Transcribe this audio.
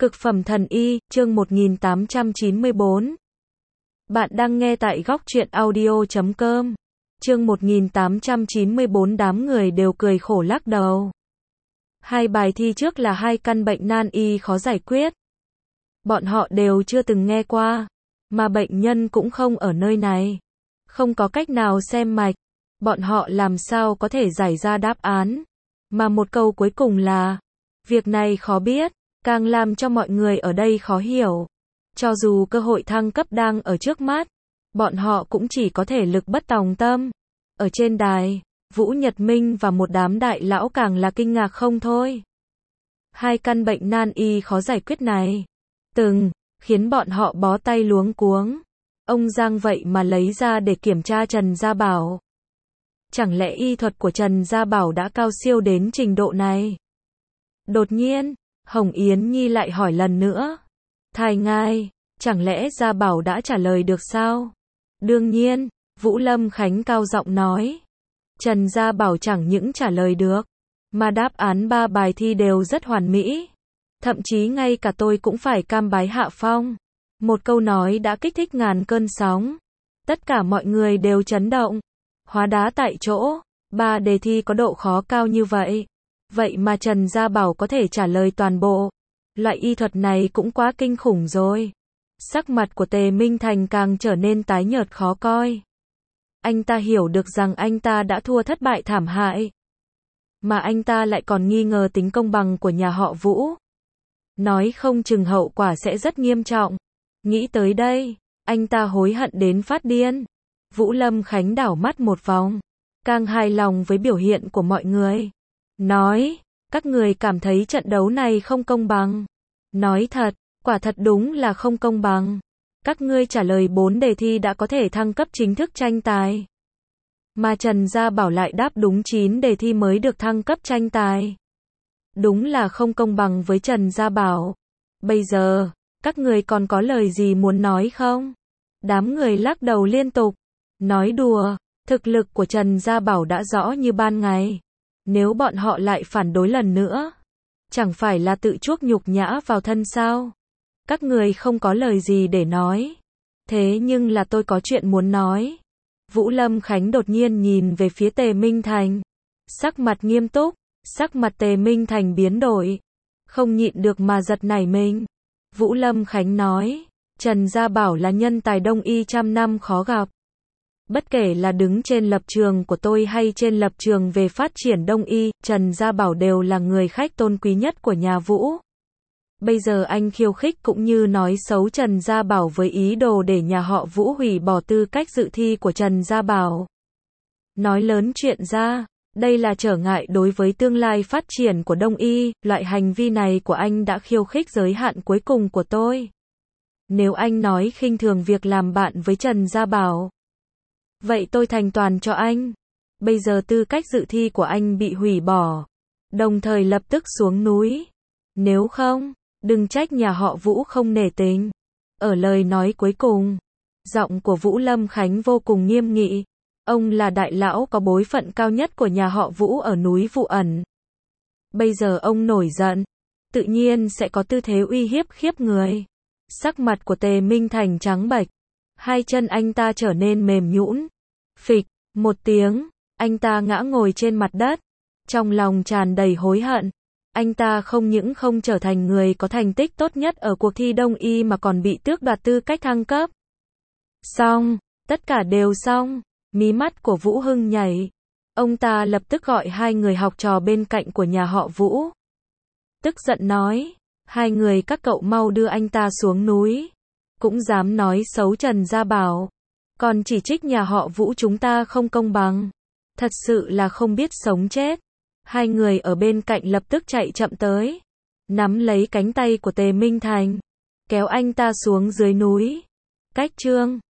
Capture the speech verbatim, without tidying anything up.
Cực phẩm thần y, chương một nghìn tám trăm chín mươi bốn. Bạn đang nghe tại góc truyện audio chấm com. Chương một nghìn tám trăm chín mươi bốn. Đám người đều cười khổ lắc đầu. Hai bài thi trước là hai căn bệnh nan y khó giải quyết. Bọn họ đều chưa từng nghe qua, mà bệnh nhân cũng không ở nơi này. Không có cách nào xem mạch, bọn họ làm sao có thể giải ra đáp án. Mà một câu cuối cùng là, việc này khó biết, càng làm cho mọi người ở đây khó hiểu. Cho dù cơ hội thăng cấp đang ở trước mắt, bọn họ cũng chỉ có thể lực bất tòng tâm. Ở trên đài, Vũ Nhật Minh và một đám đại lão càng là kinh ngạc không thôi. Hai căn bệnh nan y khó giải quyết này, từng khiến bọn họ bó tay luống cuống. Ông Giang vậy mà lấy ra để kiểm tra Trần Gia Bảo. Chẳng lẽ y thuật của Trần Gia Bảo đã cao siêu đến trình độ này? Đột nhiên, Hồng Yến Nhi lại hỏi lần nữa. Thái ngài, chẳng lẽ Gia Bảo đã trả lời được sao? Đương nhiên, Vũ Lâm Khánh cao giọng nói. Trần Gia Bảo chẳng những trả lời được, mà đáp án ba bài thi đều rất hoàn mỹ. Thậm chí ngay cả tôi cũng phải cam bái hạ phong. Một câu nói đã kích thích ngàn cơn sóng. Tất cả mọi người đều chấn động. Hóa đá tại chỗ, ba đề thi có độ khó cao như vậy. Vậy mà Trần Gia Bảo có thể trả lời toàn bộ. Loại y thuật này cũng quá kinh khủng rồi. Sắc mặt của Tề Minh Thành càng trở nên tái nhợt khó coi. Anh ta hiểu được rằng anh ta đã thua thất bại thảm hại. Mà anh ta lại còn nghi ngờ tính công bằng của nhà họ Vũ. Nói không chừng hậu quả sẽ rất nghiêm trọng. Nghĩ tới đây, anh ta hối hận đến phát điên. Vũ Lâm Khánh đảo mắt một vòng, càng hài lòng với biểu hiện của mọi người. Nói, các người cảm thấy trận đấu này không công bằng. Nói thật, quả thật đúng là không công bằng. Các ngươi trả lời bốn đề thi đã có thể thăng cấp chính thức tranh tài. Mà Trần Gia Bảo lại đáp đúng chín đề thi mới được thăng cấp tranh tài. Đúng là không công bằng với Trần Gia Bảo. Bây giờ, các người còn có lời gì muốn nói không? Đám người lắc đầu liên tục. Nói đùa, thực lực của Trần Gia Bảo đã rõ như ban ngày. Nếu bọn họ lại phản đối lần nữa, chẳng phải là tự chuốc nhục nhã vào thân sao? Các người không có lời gì để nói. Thế nhưng là tôi có chuyện muốn nói. Vũ Lâm Khánh đột nhiên nhìn về phía Tề Minh Thành. Sắc mặt nghiêm túc, sắc mặt Tề Minh Thành biến đổi. Không nhịn được mà giật nảy mình. Vũ Lâm Khánh nói, Trần Gia Bảo là nhân tài đông y trăm năm khó gặp. Bất kể là đứng trên lập trường của tôi hay trên lập trường về phát triển đông y, Trần Gia Bảo đều là người khách tôn quý nhất của nhà Vũ. Bây giờ anh khiêu khích cũng như nói xấu Trần Gia Bảo với ý đồ để nhà họ Vũ hủy bỏ tư cách dự thi của Trần Gia Bảo. Nói lớn chuyện ra, đây là trở ngại đối với tương lai phát triển của đông y, loại hành vi này của anh đã khiêu khích giới hạn cuối cùng của tôi. Nếu anh nói khinh thường việc làm bạn với Trần Gia Bảo, vậy tôi thành toàn cho anh. Bây giờ tư cách dự thi của anh bị hủy bỏ, đồng thời lập tức xuống núi. Nếu không, đừng trách nhà họ Vũ không nể tình. Ở lời nói cuối cùng, giọng của Vũ Lâm Khánh vô cùng nghiêm nghị. Ông là đại lão có bối phận cao nhất của nhà họ Vũ ở núi Vụ Ẩn. Bây giờ ông nổi giận, tự nhiên sẽ có tư thế uy hiếp khiếp người. Sắc mặt của Tề Minh Thành trắng bệch. Hai chân anh ta trở nên mềm nhũn. Phịch, một tiếng, anh ta ngã ngồi trên mặt đất. Trong lòng tràn đầy hối hận. Anh ta không những không trở thành người có thành tích tốt nhất ở cuộc thi đông y mà còn bị tước đoạt tư cách thăng cấp. Xong, tất cả đều xong. Mí mắt của Vũ Hưng nhảy. Ông ta lập tức gọi hai người học trò bên cạnh của nhà họ Vũ. Tức giận nói, hai người các cậu mau đưa anh ta xuống núi. Cũng dám nói xấu Trần Gia Bảo. Còn chỉ trích nhà họ Vũ chúng ta không công bằng. Thật sự là không biết sống chết. Hai người ở bên cạnh lập tức chạy chậm tới. Nắm lấy cánh tay của Tề Minh Thành. Kéo anh ta xuống dưới núi. Cách chương